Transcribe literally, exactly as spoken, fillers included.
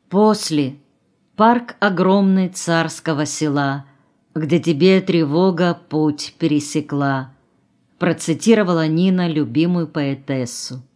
После — парк огромный царского села, где тебе тревога путь пересекла, процитировала Нина любимую поэтессу.